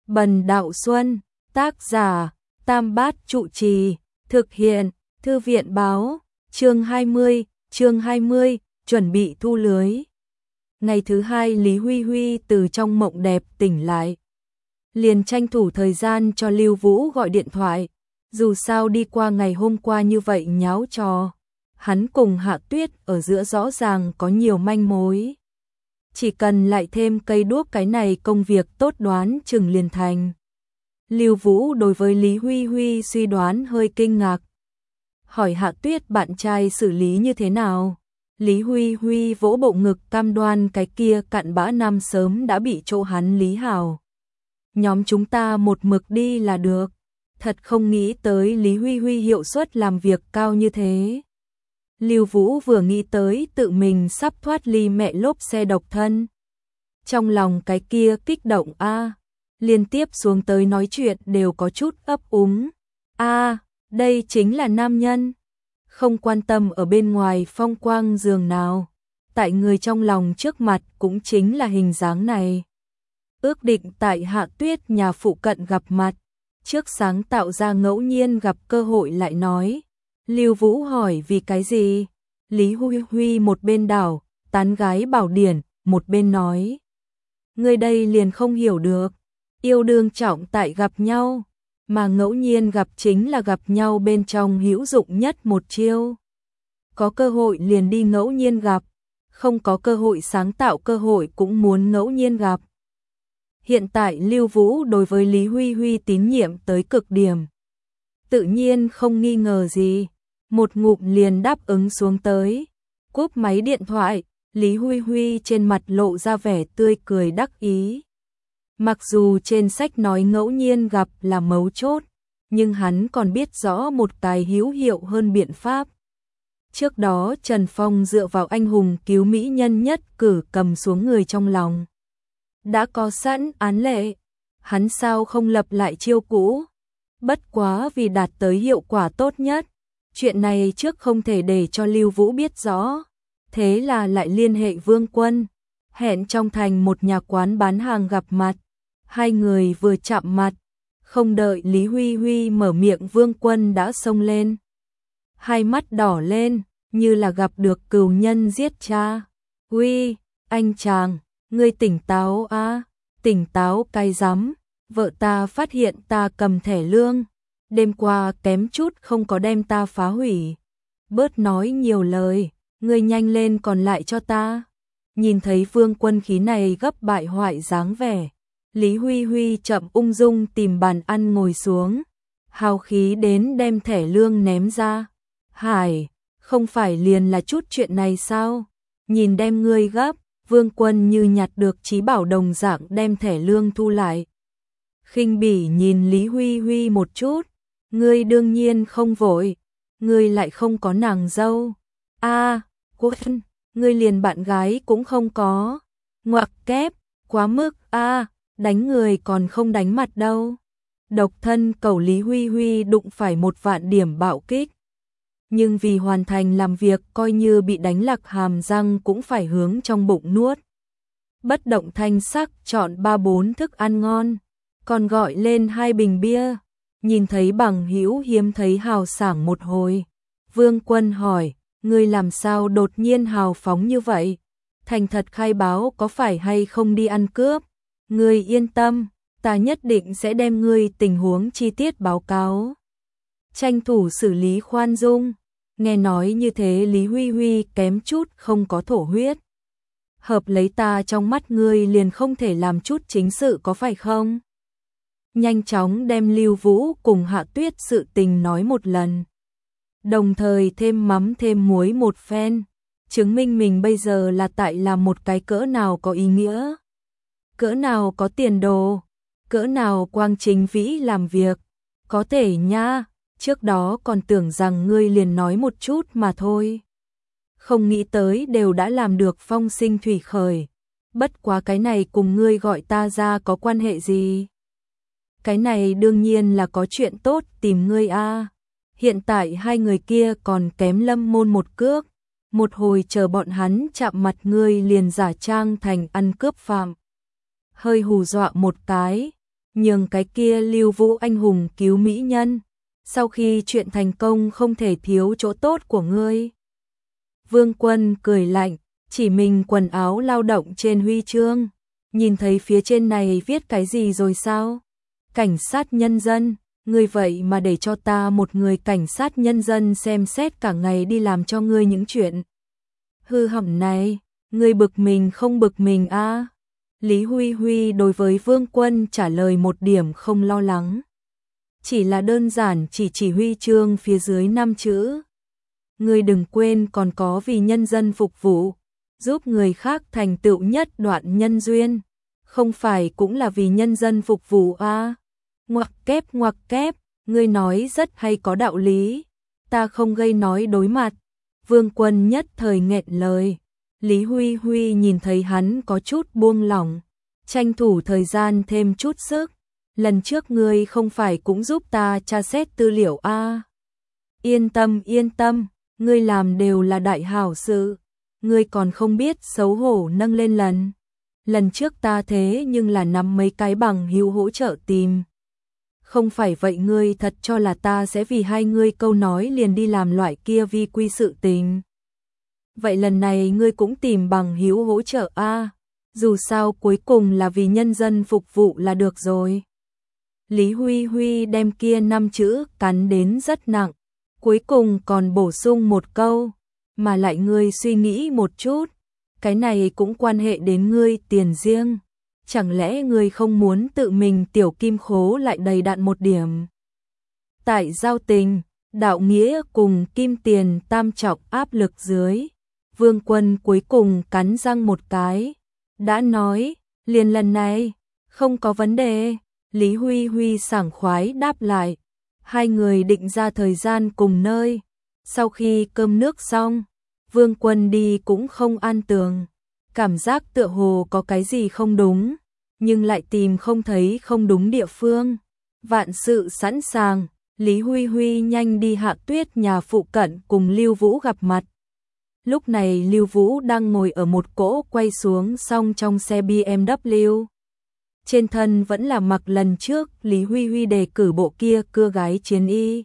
Bần Đạo Xuân, tác giả, Tam Bát Trụ Trì, thực hiện, Thư viện báo, chương 20, chuẩn bị thu lưới. Ngày thứ hai Lý Huy Huy từ trong mộng đẹp tỉnh lại. Liền tranh thủ thời gian cho Lưu Vũ gọi điện thoại, dù sao đi qua ngày hôm qua như vậy nháo trò. Hắn cùng Hạ Tuyết ở giữa rõ ràng có nhiều manh mối. Chỉ cần lại thêm cây đuốc cái này công việc tốt đoán chừng liền thành. Lưu Vũ đối với Lý Huy Huy suy đoán hơi kinh ngạc. Hỏi Hạ Tuyết bạn trai xử lý như thế nào? Lý Huy Huy vỗ bộ ngực cam đoan cái kia cặn bã năm sớm đã bị chỗ hắn lý hảo. Nhóm chúng ta một mực đi là được. Thật không nghĩ tới Lý Huy Huy hiệu suất làm việc cao như thế. Lưu Vũ vừa nghĩ tới tự mình sắp thoát ly mẹ lốp xe độc thân. Trong lòng cái kia kích động liên tiếp xuống tới nói chuyện đều có chút ấp úng. Đây chính là nam nhân. Không quan tâm ở bên ngoài phong quang giường nào. Tại người trong lòng trước mặt cũng chính là hình dáng này. Ước định tại Hạ Tuyết nhà phụ cận gặp mặt. Trước sáng tạo ra ngẫu nhiên gặp cơ hội lại nói. Lưu Vũ hỏi vì cái gì? Lý Huy Huy một bên đảo, tán gái bảo điển, một bên nói. Người đây liền không hiểu được. Yêu đương trọng tại gặp nhau, mà ngẫu nhiên gặp chính là gặp nhau bên trong hữu dụng nhất một chiêu. Có cơ hội liền đi ngẫu nhiên gặp, không có cơ hội sáng tạo cơ hội cũng muốn ngẫu nhiên gặp. Hiện tại Lưu Vũ đối với Lý Huy Huy tín nhiệm tới cực điểm. Tự nhiên không nghi ngờ gì, một ngụm liền đáp ứng xuống tới. Cúp máy điện thoại, Lý Huy Huy trên mặt lộ ra vẻ tươi cười đắc ý. Mặc dù trên sách nói ngẫu nhiên gặp là mấu chốt, nhưng hắn còn biết rõ một cái hữu hiệu hơn biện pháp. Trước đó Trần Phong dựa vào anh hùng cứu mỹ nhân nhất cử cầm xuống người trong lòng. Đã có sẵn án lệ, hắn sao không lập lại chiêu cũ? Bất quá vì đạt tới hiệu quả tốt nhất, chuyện này trước không thể để cho Lưu Vũ biết rõ. Thế là lại liên hệ Vương Quân, hẹn trong thành một nhà quán bán hàng gặp mặt. Hai người vừa chạm mặt, không đợi Lý Huy Huy mở miệng Vương Quân đã xông lên. Hai mắt đỏ lên, như là gặp được cừu nhân giết cha. Huy, anh chàng, ngươi tỉnh táo tỉnh táo cái rắm, vợ ta phát hiện ta cầm thẻ lương. Đêm qua kém chút không có đem ta phá hủy. Bớt nói nhiều lời, ngươi nhanh lên còn lại cho ta. Nhìn thấy Vương Quân khí này gấp bại hoại dáng vẻ. Lý Huy Huy chậm ung dung tìm bàn ăn ngồi xuống. Hào khí đến đem thẻ lương ném ra. Hải, không phải liền là chút chuyện này sao? Nhìn đem ngươi gấp, Vương Quân như nhặt được trí bảo đồng dạng đem thẻ lương thu lại. Khinh bỉ nhìn Lý Huy Huy một chút. Ngươi đương nhiên không vội. Ngươi lại không có nàng dâu. Quân, ngươi liền bạn gái cũng không có. Ngoặc kép, quá mức đánh người còn không đánh mặt đâu. Độc thân cầu Lý Huy Huy đụng phải 1 vạn điểm bạo kích. Nhưng vì hoàn thành làm việc coi như bị đánh lạc hàm răng cũng phải hướng trong bụng nuốt. Bất động thanh sắc chọn 3-4 thức ăn ngon, còn gọi lên 2 bình bia. Nhìn thấy bằng hữu hiếm thấy hào sảng một hồi. Vương Quân hỏi, ngươi làm sao đột nhiên hào phóng như vậy? Thành thật khai báo có phải hay không đi ăn cướp? Ngươi yên tâm, ta nhất định sẽ đem ngươi tình huống chi tiết báo cáo. Tranh thủ xử lý khoan dung. Nghe nói như thế Lý Huy Huy kém chút không có thổ huyết. Hợp lấy ta trong mắt ngươi liền không thể làm chút chính sự có phải không? Nhanh chóng đem Lưu Vũ cùng Hạ Tuyết sự tình nói một lần. Đồng thời thêm mắm thêm muối một phen. Chứng minh mình bây giờ là tại là một cái cỡ nào có ý nghĩa. Cỡ nào có tiền đồ. Cỡ nào quang chính vĩ làm việc. Có thể nha, trước đó còn tưởng rằng ngươi liền nói một chút mà thôi. Không nghĩ tới đều đã làm được phong sinh thủy khởi. Bất quá cái này cùng ngươi gọi ta ra có quan hệ gì? Cái này đương nhiên là có chuyện tốt tìm ngươi Hiện tại hai người kia còn kém Lâm Môn một cước. Một hồi chờ bọn hắn chạm mặt ngươi liền giả trang thành ăn cướp phạm. Hơi hù dọa một cái, nhường cái kia Lưu Vũ anh hùng cứu mỹ nhân. Sau khi chuyện thành công không thể thiếu chỗ tốt của ngươi. Vương Quân cười lạnh, chỉ mình quần áo lao động trên huy chương. Nhìn thấy phía trên này viết cái gì rồi sao? Cảnh sát nhân dân, ngươi vậy mà để cho ta một người cảnh sát nhân dân xem xét cả ngày đi làm cho ngươi những chuyện hư hỏng này, ngươi bực mình không bực mình a? Lý Huy Huy đối với Vương Quân trả lời một điểm không lo lắng. Chỉ là đơn giản chỉ huy chương phía dưới 5 chữ. Ngươi đừng quên còn có vì nhân dân phục vụ, giúp người khác thành tựu nhất đoạn nhân duyên. Không phải cũng là vì nhân dân phục vụ a? Ngoặc kép, ngươi nói rất hay có đạo lý. Ta không gây nói đối mặt. Vương Quân nhất thời nghẹn lời. Lý Huy Huy nhìn thấy hắn có chút buông lỏng, tranh thủ thời gian thêm chút sức. Lần trước ngươi không phải cũng giúp ta tra xét tư liệu a? Yên tâm, ngươi làm đều là đại hảo sự. Ngươi còn không biết xấu hổ nâng lên lần trước ta thế nhưng là nắm mấy cái bằng hữu hỗ trợ tìm. Không phải vậy ngươi thật cho là ta sẽ vì hai ngươi câu nói liền đi làm loại kia vi quy sự tình. Vậy lần này ngươi cũng tìm bằng hữu hỗ trợ a? Dù sao cuối cùng là vì nhân dân phục vụ là được rồi. Lý Huy Huy đem kia 5 chữ cắn đến rất nặng, cuối cùng còn bổ sung một câu, mà lại ngươi suy nghĩ một chút, cái này cũng quan hệ đến ngươi tiền riêng. Chẳng lẽ ngươi không muốn tự mình tiểu kim khố lại đầy đặn một điểm? Tại giao tình, đạo nghĩa cùng kim tiền tam trọng áp lực dưới, Vương Quân cuối cùng cắn răng một cái. Đã nói, liền lần này, không có vấn đề. Lý Huy Huy sảng khoái đáp lại. Hai người định ra thời gian cùng nơi. Sau khi cơm nước xong, Vương Quân đi cũng không an tường. Cảm giác tựa hồ có cái gì không đúng, nhưng lại tìm không thấy không đúng địa phương. Vạn sự sẵn sàng, Lý Huy Huy nhanh đi Hạ Tuyết nhà phụ cận cùng Lưu Vũ gặp mặt. Lúc này Lưu Vũ đang ngồi ở một cỗ quay xuống xong trong xe BMW. Trên thân vẫn là mặc lần trước Lý Huy Huy đề cử bộ kia cưa gái chiến y.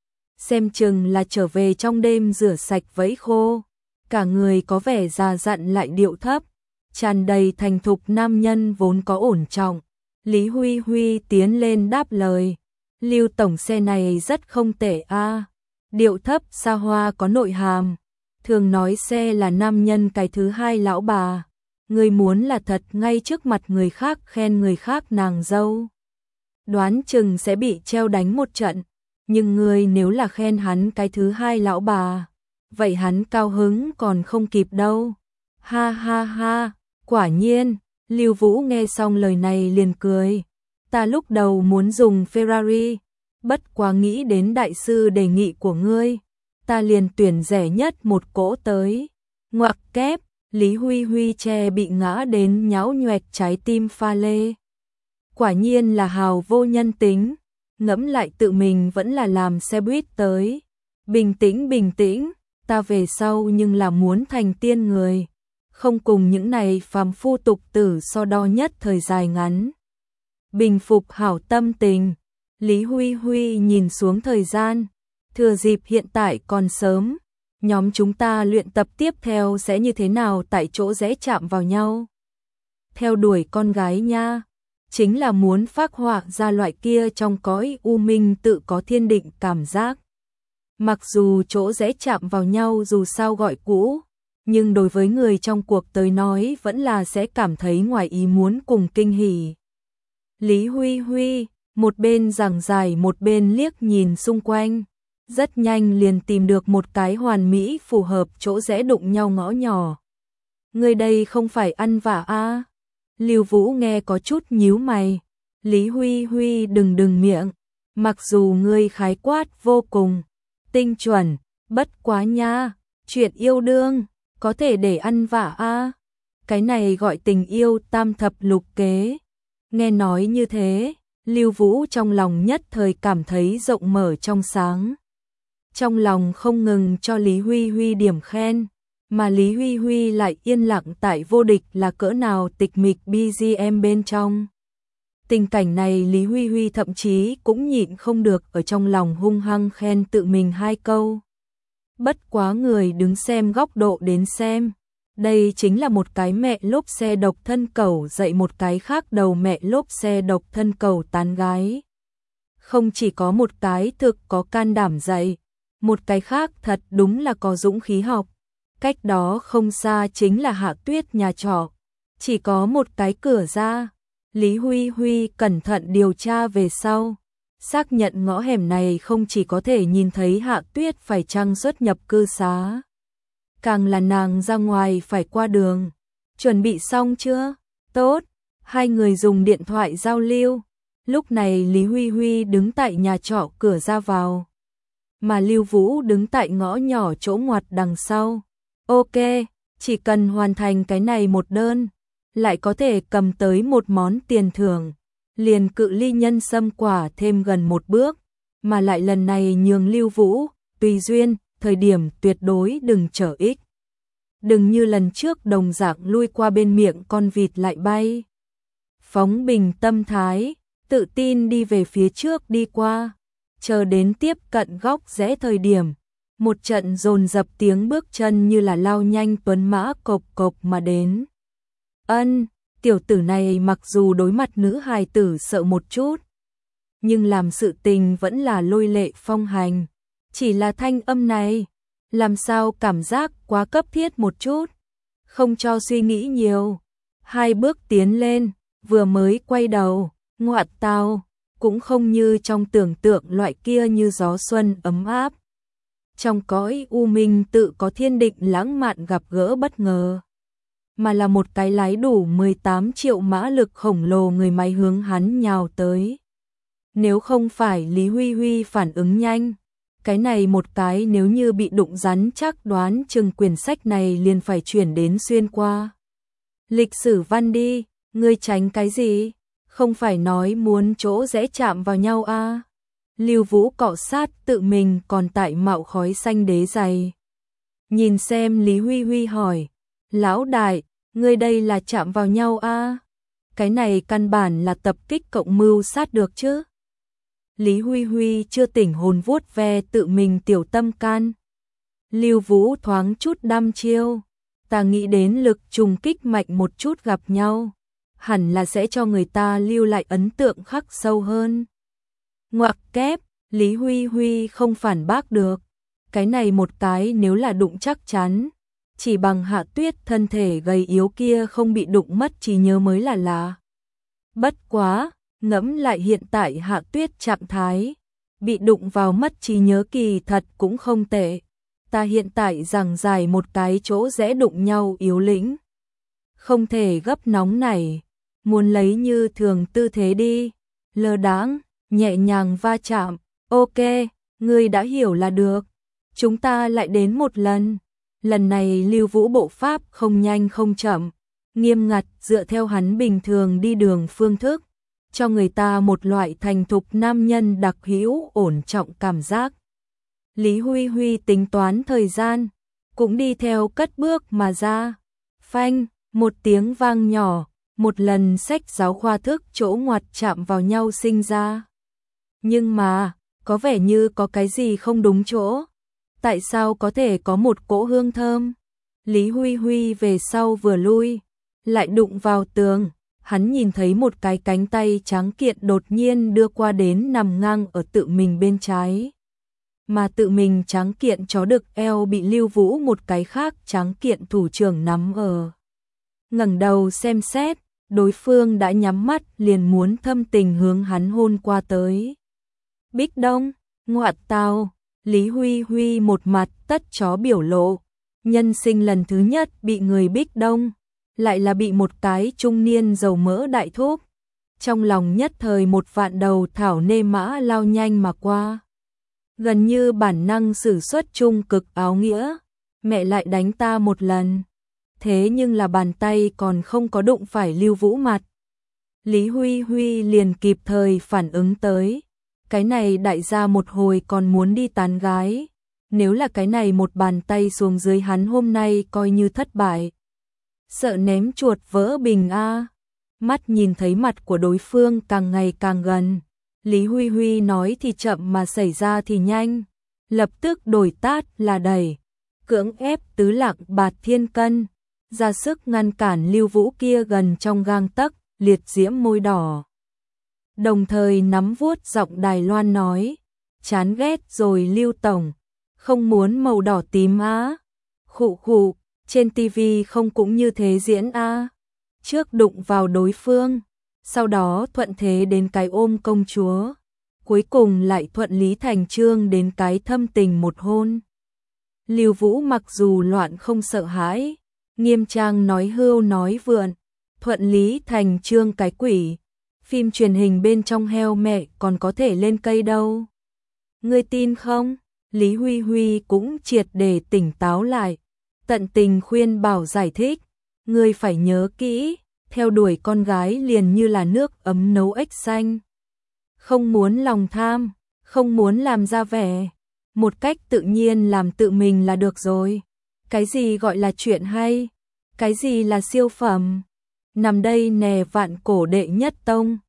Xem chừng là trở về trong đêm rửa sạch vẫy khô. Cả người có vẻ già dặn lại điệu thấp, tràn đầy thành thục nam nhân vốn có ổn trọng. Lý Huy Huy tiến lên đáp lời. Lưu tổng xe này rất không tệ a. Điệu thấp xa hoa có nội hàm. Thường nói xe là nam nhân cái thứ hai lão bà. Người muốn là thật ngay trước mặt người khác khen người khác nàng dâu, đoán chừng sẽ bị treo đánh một trận. Nhưng người nếu là khen hắn cái thứ hai lão bà, vậy hắn cao hứng còn không kịp đâu. Ha ha ha, quả nhiên. Lưu Vũ nghe xong lời này liền cười. Ta lúc đầu muốn dùng Ferrari, bất quá nghĩ đến đại sư đề nghị của ngươi, ta liền tuyển rẻ nhất một cỗ tới. Ngoặc kép, Lý Huy Huy che bị ngã đến nhão nhoẹt trái tim pha lê. Quả nhiên là hào vô nhân tính, ngẫm lại tự mình vẫn là làm xe buýt tới. Bình tĩnh, ta về sau nhưng là muốn thành tiên người, không cùng những này phàm phu tục tử so đo nhất thời dài ngắn. Bình phục hảo tâm tình, Lý Huy Huy nhìn xuống thời gian, thừa dịp hiện tại còn sớm, nhóm chúng ta luyện tập tiếp theo sẽ như thế nào tại chỗ rẽ chạm vào nhau. Theo đuổi con gái nha, chính là muốn phác họa ra loại kia trong cõi u minh tự có thiên định cảm giác. Mặc dù chỗ rẽ chạm vào nhau dù sao gọi cũ, nhưng đối với người trong cuộc tới nói vẫn là sẽ cảm thấy ngoài ý muốn cùng kinh hỉ. Lý Huy Huy, một bên giảng giải một bên liếc nhìn xung quanh, rất nhanh liền tìm được một cái hoàn mỹ phù hợp chỗ rẽ đụng nhau ngõ nhỏ. Người đây không phải ăn vạ a? Lưu Vũ nghe có chút nhíu mày. Lý Huy Huy đừng miệng, mặc dù ngươi khái quát vô cùng tinh chuẩn, bất quá nha, chuyện yêu đương có thể để ăn vạ a? Cái này gọi tình yêu tam thập lục kế. Nghe nói như thế, Lưu Vũ trong lòng nhất thời cảm thấy rộng mở trong sáng. Trong lòng không ngừng cho Lý Huy Huy điểm khen, mà Lý Huy Huy lại yên lặng tại vô địch là cỡ nào tịch mịch BGM bên trong. Tình cảnh này Lý Huy Huy thậm chí cũng nhịn không được ở trong lòng hung hăng khen tự mình 2 câu. Bất quá người đứng xem góc độ đến xem. Đây chính là một cái mẹ lốp xe độc thân cẩu dạy một cái khác đầu mẹ lốp xe độc thân cẩu tán gái. Không chỉ có một cái thực có can đảm dạy, một cái khác thật đúng là có dũng khí học. Cách đó không xa chính là Hạ Tuyết nhà trọ, chỉ có một cái cửa ra. Lý Huy Huy cẩn thận điều tra về sau, xác nhận ngõ hẻm này không chỉ có thể nhìn thấy Hạ Tuyết phải chăng xuất nhập cư xá, càng là nàng ra ngoài phải qua đường. Chuẩn bị xong chưa? Tốt. Hai người dùng điện thoại giao lưu. Lúc này Lý Huy Huy đứng tại nhà trọ cửa ra vào, mà Lưu Vũ đứng tại ngõ nhỏ chỗ ngoặt đằng sau. Ok, chỉ cần hoàn thành cái này một đơn, lại có thể cầm tới một món tiền thưởng, liền cự ly nhân sâm quả thêm gần một bước, mà lại lần này nhường Lưu Vũ, tùy duyên, thời điểm tuyệt đối đừng trở ích. Đừng như lần trước đồng dạng lui qua bên miệng con vịt lại bay. Phóng bình tâm thái, tự tin đi về phía trước đi qua, chờ đến tiếp cận góc rẽ thời điểm, một trận dồn dập tiếng bước chân như là lao nhanh tuấn mã cộc cộc mà đến. Ân, tiểu tử này mặc dù đối mặt nữ hài tử sợ một chút, nhưng làm sự tình vẫn là lôi lệ phong hành. Chỉ là thanh âm này, làm sao cảm giác quá cấp thiết một chút, không cho suy nghĩ nhiều. 2 bước tiến lên, vừa mới quay đầu, ngoạn tao, cũng không như trong tưởng tượng loại kia như gió xuân ấm áp. Trong cõi u minh tự có thiên định lãng mạn gặp gỡ bất ngờ, mà là một cái lái đủ 18 triệu mã lực khổng lồ người máy hướng hắn nhào tới. Nếu không phải Lý Huy Huy phản ứng nhanh, cái này một cái nếu như bị đụng rắn chắc đoán chừng quyển sách này liền phải chuyển đến xuyên qua lịch sử văn đi. Ngươi tránh cái gì? Không phải nói muốn chỗ dễ chạm vào nhau à? Lưu Vũ cọ sát tự mình còn tại mạo khói xanh đế dày. Nhìn xem Lý Huy Huy hỏi, lão đại, ngươi đây là chạm vào nhau à? Cái này căn bản là tập kích cộng mưu sát được chứ? Lý Huy Huy chưa tỉnh hồn vuốt ve tự mình tiểu tâm can. Lưu Vũ thoáng chút đăm chiêu, ta nghĩ đến lực trùng kích mạnh một chút gặp nhau, hẳn là sẽ cho người ta lưu lại ấn tượng khắc sâu hơn. Ngoặc kép, Lý Huy Huy không phản bác được. Cái này một cái nếu là đụng chắc chắn, chỉ bằng Hạ Tuyết thân thể gầy yếu kia không bị đụng mất trí nhớ mới là lạ. Bất quá, ngẫm lại hiện tại Hạ Tuyết trạng thái, bị đụng vào mất trí nhớ kỳ thật cũng không tệ. Ta hiện tại giằng dài một cái chỗ dễ đụng nhau yếu lĩnh, không thể gấp nóng này, muốn lấy như thường tư thế đi, lơ đãng, nhẹ nhàng va chạm. Ok, ngươi đã hiểu là được. Chúng ta lại đến một lần. Lần này Lưu Vũ bộ pháp không nhanh không chậm, nghiêm ngặt dựa theo hắn bình thường đi đường phương thức, cho người ta một loại thành thục nam nhân đặc hữu ổn trọng cảm giác. Lý Huy Huy tính toán thời gian, cũng đi theo cất bước mà ra. Phanh, một tiếng vang nhỏ, một lần sách giáo khoa thức chỗ ngoặt chạm vào nhau sinh ra. Nhưng mà, có vẻ như có cái gì không đúng chỗ. Tại sao có thể có một cỗ hương thơm? Lý Huy Huy về sau vừa lui, lại đụng vào tường. Hắn nhìn thấy một cái cánh tay trắng kiện đột nhiên đưa qua đến nằm ngang ở tự mình bên trái. Mà tự mình trắng kiện chó đực eo bị Lưu Vũ một cái khác trắng kiện thủ trưởng nắm ở. Ngẩng đầu xem xét, đối phương đã nhắm mắt liền muốn thâm tình hướng hắn hôn qua tới. Bích Đông, ngoạn tao, Lý Huy Huy một mặt tất chó biểu lộ, nhân sinh lần thứ nhất bị người Bích Đông, lại là bị một cái trung niên dầu mỡ đại thúc. Trong lòng nhất thời một vạn đầu thảo nê mã lao nhanh mà qua. Gần như bản năng sử xuất trung cực áo nghĩa, mẹ lại đánh ta một lần. Thế nhưng là bàn tay còn không có đụng phải Lưu Vũ mặt. Lý Huy Huy liền kịp thời phản ứng tới. Cái này đại gia một hồi còn muốn đi tán gái. Nếu là cái này một bàn tay xuống dưới hắn hôm nay coi như thất bại. Sợ ném chuột vỡ bình a. mắt nhìn thấy mặt của đối phương càng ngày càng gần. Lý Huy Huy nói thì chậm mà xảy ra thì nhanh, lập tức đổi tát là đẩy, cưỡng ép Tứ Lạc Bạt Thiên Cân, ra sức ngăn cản Lưu Vũ kia gần trong gang tấc, liệt diễm môi đỏ. Đồng thời nắm vuốt giọng Đài Loan nói, chán ghét rồi Lưu Tổng, không muốn màu đỏ tím á. Khụ khụ, trên tivi không cũng như thế diễn á. Trước đụng vào đối phương, sau đó thuận thế đến cái ôm công chúa, cuối cùng lại thuận lý thành chương đến cái thâm tình một hôn. Lưu Vũ mặc dù loạn không sợ hãi, nghiêm trang nói hưu nói vượn, thuận lý thành chương cái quỷ, phim truyền hình bên trong heo mẹ còn có thể lên cây đâu. Ngươi tin không? Lý Huy Huy cũng triệt để tỉnh táo lại, tận tình khuyên bảo giải thích, ngươi phải nhớ kỹ, theo đuổi con gái liền như là nước ấm nấu ếch xanh. Không muốn lòng tham, không muốn làm ra vẻ, một cách tự nhiên làm tự mình là được rồi. Cái gì gọi là chuyện hay? Cái gì là siêu phẩm? Nằm đây nè vạn cổ đệ nhất tông.